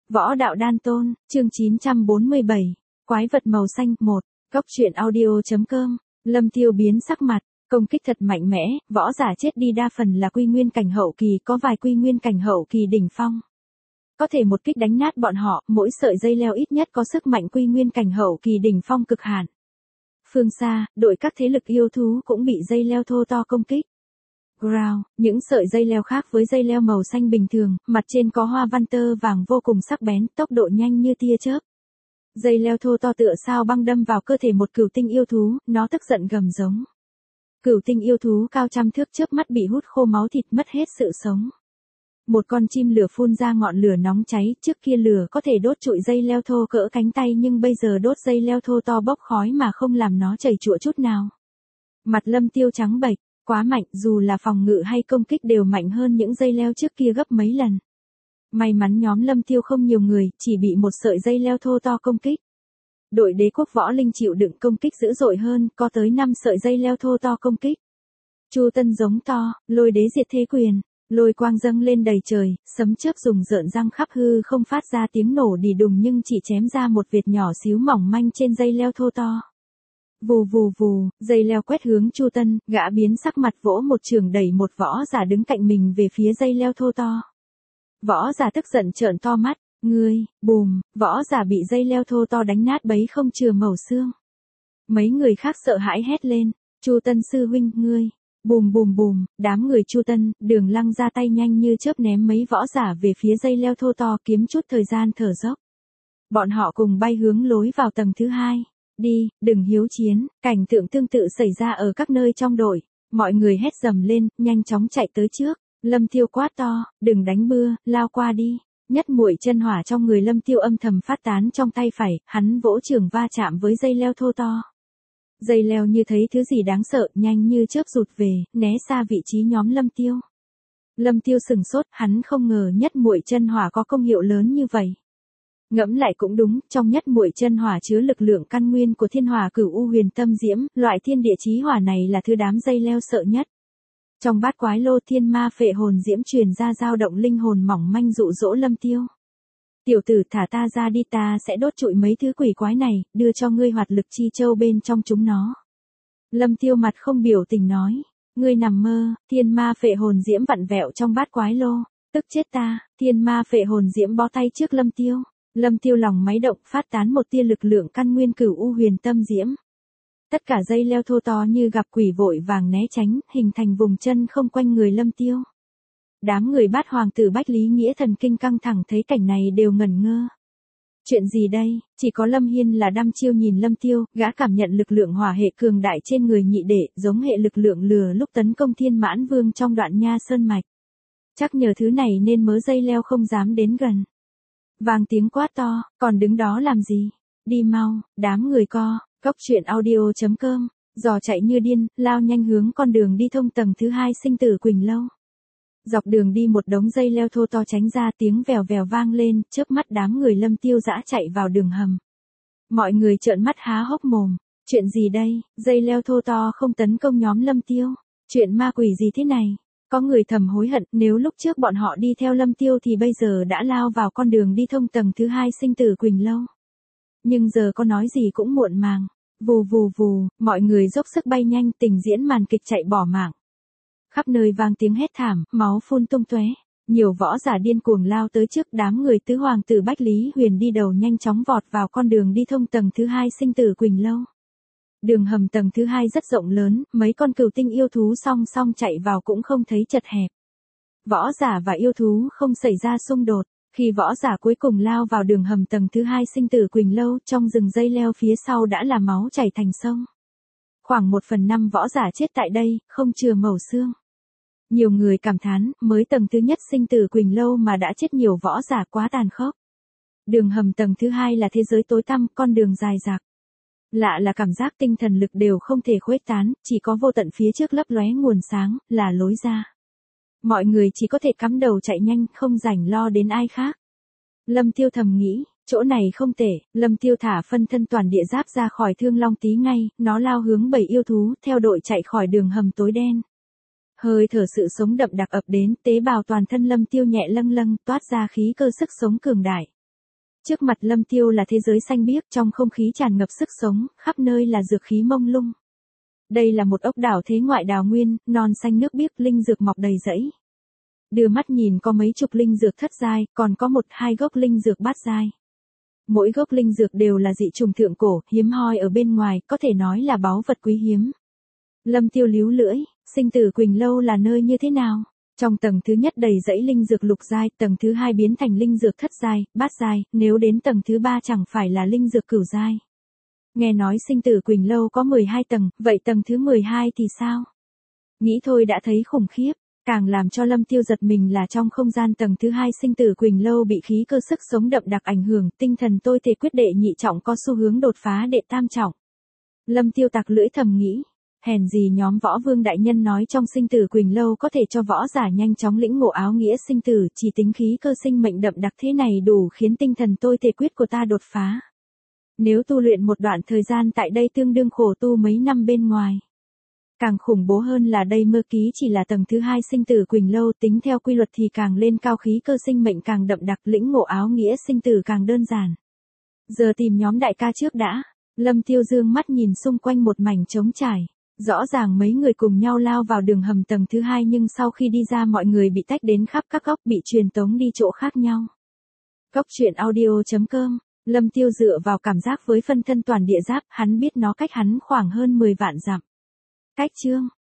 Võ đạo đan tôn, chương 947. Quái vật màu xanh 1. Cốc truyện audio.com. Lâm Tiêu biến sắc mặt, công kích thật mạnh mẽ, võ giả chết đi đa phần là quy nguyên cảnh hậu kỳ, có vài quy nguyên cảnh hậu kỳ đỉnh phong. Có thể một kích đánh nát bọn họ, mỗi sợi dây leo ít nhất có sức mạnh quy nguyên cảnh hậu kỳ đỉnh phong cực hạn. Phương xa, đội các thế lực yêu thú cũng bị dây leo thô to công kích. Ground, những sợi dây leo khác với dây leo màu xanh bình thường, mặt trên có hoa văn tơ vàng vô cùng sắc bén, tốc độ nhanh như tia chớp. Dây leo thô to tựa sao băng đâm vào cơ thể một cửu tinh yêu thú, nó tức giận gầm giống. Cửu tinh yêu thú cao trăm thước chớp mắt bị hút khô máu thịt, mất hết sự sống. Một con chim lửa phun ra ngọn lửa nóng cháy, trước kia lửa có thể đốt trụi dây leo thô cỡ cánh tay nhưng bây giờ đốt dây leo thô to bốc khói mà không làm nó chảy chụa chút nào. Mặt Lâm Tiêu trắng bệch, quá mạnh, dù là phòng ngự hay công kích đều mạnh hơn những dây leo trước kia gấp mấy lần. May mắn nhóm Lâm Tiêu không nhiều người, chỉ bị một sợi dây leo thô to công kích. Đội đế quốc võ linh chịu đựng công kích dữ dội hơn, có tới 5 sợi dây leo thô to công kích. Chu Tân giống to, lôi đế diệt thế quyền, lôi quang dâng lên đầy trời, sấm chớp rùng rợn răng khắp hư không phát ra tiếng nổ đì đùng nhưng chỉ chém ra một vệt nhỏ xíu mỏng manh trên dây leo thô to. Vù vù vù, dây leo quét hướng Chu Tân, gã biến sắc mặt vỗ một trường đẩy một võ giả đứng cạnh mình về phía dây leo thô to. Võ giả tức giận trợn to mắt, ngươi, bùm, võ giả bị dây leo thô to đánh nát bấy không chừa mẩu xương. Mấy người khác sợ hãi hét lên, Chu Tân sư huynh, ngươi, bùm bùm bùm, đám người Chu Tân, Đường Lăng ra tay nhanh như chớp ném mấy võ giả về phía dây leo thô to kiếm chút thời gian thở dốc. Bọn họ cùng bay hướng lối vào tầng thứ 2. Đi, đừng hiếu chiến, cảnh tượng tương tự xảy ra ở các nơi trong đội. Mọi người hét dầm lên, nhanh chóng chạy tới trước. Lâm Tiêu quát to, đừng đánh bưa, lao qua đi. Nhất muội chân hỏa trong người Lâm Tiêu âm thầm phát tán trong tay phải, hắn vỗ trường va chạm với dây leo thô to. Dây leo như thấy thứ gì đáng sợ, nhanh như chớp rụt về, né xa vị trí nhóm Lâm Tiêu. Lâm Tiêu sừng sốt, hắn không ngờ nhất muội chân hỏa có công hiệu lớn như vậy. Ngẫm lại cũng đúng, trong nhất muội chân hỏa chứa lực lượng căn nguyên của thiên hỏa cửu u huyền tâm diễm, loại thiên địa chí hỏa này là thứ đám dây leo sợ nhất. Trong bát quái lô thiên ma phệ hồn diễm truyền ra dao động linh hồn mỏng manh dụ dỗ Lâm Tiêu. Tiểu tử thả ta ra đi, ta sẽ đốt trụi mấy thứ quỷ quái này, đưa cho ngươi hoạt lực chi châu bên trong chúng nó. Lâm Tiêu mặt không biểu tình nói, ngươi nằm mơ, thiên ma phệ hồn diễm vặn vẹo trong bát quái lô, tức chết ta, thiên ma phệ hồn diễm bó tay trước Lâm Tiêu. Lâm Tiêu lòng máy động phát tán một tia lực lượng căn nguyên cửu u huyền tâm diễm. Tất cả dây leo thô to như gặp quỷ vội vàng né tránh, hình thành vùng chân không quanh người Lâm Tiêu. Đám người Bát hoàng tử Bách Lý Nghĩa thần kinh căng thẳng thấy cảnh này đều ngẩn ngơ. Chuyện gì đây? Chỉ có Lâm Hiên là đăm chiêu nhìn Lâm Tiêu, gã cảm nhận lực lượng hỏa hệ cường đại trên người nhị đệ, giống hệ lực lượng lửa lúc tấn công Thiên Mãn Vương trong đoạn Nha Sơn mạch. Chắc nhờ thứ này nên mớ dây leo không dám đến gần. Vang tiếng quát to, còn đứng đó làm gì? Đi mau, đám người cốc truyện audio.com, giò chạy như điên, lao nhanh hướng con đường đi thông tầng thứ 2 sinh tử Quỳnh Lâu. Dọc đường đi một đống dây leo thô to tránh ra, tiếng vèo vèo vang lên, chớp mắt đám người Lâm Tiêu dã chạy vào đường hầm. Mọi người trợn mắt há hốc mồm, chuyện gì đây, dây leo thô to không tấn công nhóm Lâm Tiêu, chuyện ma quỷ gì thế này? Có người thầm hối hận, nếu lúc trước bọn họ đi theo Lâm Tiêu thì bây giờ đã lao vào con đường đi thông tầng thứ 2 sinh tử Quỳnh Lâu. Nhưng giờ có nói gì cũng muộn màng. Vù vù vù, mọi người dốc sức bay nhanh, trình diễn màn kịch chạy bỏ mạng. Khắp nơi vang tiếng hét thảm, máu phun tung tóe. Nhiều võ giả điên cuồng lao tới trước, đám người tứ hoàng tử Bách Lý Huyền đi đầu nhanh chóng vọt vào con đường đi thông tầng thứ 2 sinh tử Quỳnh Lâu. Đường hầm tầng thứ 2 rất rộng lớn, mấy con cừu tinh yêu thú song song chạy vào cũng không thấy chật hẹp. Võ giả và yêu thú không xảy ra xung đột. Khi võ giả cuối cùng lao vào đường hầm tầng thứ 2 sinh tử Quỳnh Lâu, trong rừng dây leo phía sau đã là máu chảy thành sông. Khoảng 1/5 võ giả chết tại đây, không chừa mẩu xương. Nhiều người cảm thán, mới tầng thứ nhất sinh tử Quỳnh Lâu mà đã chết nhiều võ giả, quá tàn khốc. Đường hầm tầng thứ 2 là thế giới tối tăm, con đường dài dạc. Lạ là cảm giác tinh thần lực đều không thể khuếch tán, chỉ có vô tận phía trước lấp lóe nguồn sáng, là lối ra. Mọi người chỉ có thể cắm đầu chạy nhanh, không rảnh lo đến ai khác. Lâm Tiêu thầm nghĩ, chỗ này không tệ, Lâm Tiêu thả phân thân toàn địa giáp ra khỏi Thương Long Tí ngay, nó lao hướng bầy yêu thú, theo đội chạy khỏi đường hầm tối đen. Hơi thở sự sống đậm đặc ập đến, tế bào toàn thân Lâm Tiêu nhẹ lâng lâng, toát ra khí cơ sức sống cường đại. Trước mặt Lâm Tiêu là thế giới xanh biếc, trong không khí tràn ngập sức sống, khắp nơi là dược khí mông lung. Đây là một ốc đảo thế ngoại đào nguyên, non xanh nước biếc, linh dược mọc đầy rẫy. Đưa mắt nhìn có mấy chục linh dược thất giai, còn có 1-2 gốc linh dược bát giai. Mỗi gốc linh dược đều là dị trùng thượng cổ, hiếm hoi ở bên ngoài, có thể nói là báu vật quý hiếm. Lâm Tiêu líu lưỡi, Sinh Tử Quỳnh Lâu là nơi như thế nào? Trong tầng thứ nhất đầy dãy linh dược lục giai, tầng thứ hai biến thành linh dược thất giai, bát giai, nếu đến tầng thứ ba chẳng phải là linh dược cửu giai. Nghe nói Sinh Tử Quỳnh Lâu có 12 tầng, vậy tầng thứ 12 thì sao? Nghĩ thôi đã thấy khủng khiếp, càng làm cho Lâm Tiêu giật mình là trong không gian tầng thứ hai Sinh Tử Quỳnh Lâu bị khí cơ sức sống đậm đặc ảnh hưởng, tinh thần tôi thể quyết đệ nhị trọng có xu hướng đột phá đệ tam trọng. Lâm Tiêu tặc lưỡi thầm nghĩ, hèn gì nhóm Võ Vương đại nhân nói trong Sinh Tử Quỳnh Lâu có thể cho võ giả nhanh chóng lĩnh ngộ áo nghĩa sinh tử, chỉ tính khí cơ sinh mệnh đậm đặc thế này đủ khiến tinh thần tôi thể quyết của ta đột phá. Nếu tu luyện một đoạn thời gian tại đây tương đương khổ tu mấy năm bên ngoài. Càng khủng bố hơn là đây mơ ký chỉ là tầng thứ hai Sinh Tử Quỳnh Lâu, tính theo quy luật thì càng lên cao khí cơ sinh mệnh càng đậm đặc, lĩnh ngộ áo nghĩa sinh tử càng đơn giản. Giờ tìm nhóm đại ca trước đã. Lâm Tiêu dương mắt nhìn xung quanh một mảnh trống trải. Rõ ràng mấy người cùng nhau lao vào đường hầm tầng thứ hai nhưng sau khi đi ra mọi người bị tách đến khắp các góc, bị truyền tống đi chỗ khác nhau. Góc truyện audio.com. Lâm Tiêu dựa vào cảm giác với phân thân toàn địa giáp, hắn biết nó cách hắn khoảng hơn 10 vạn dặm. Cách chương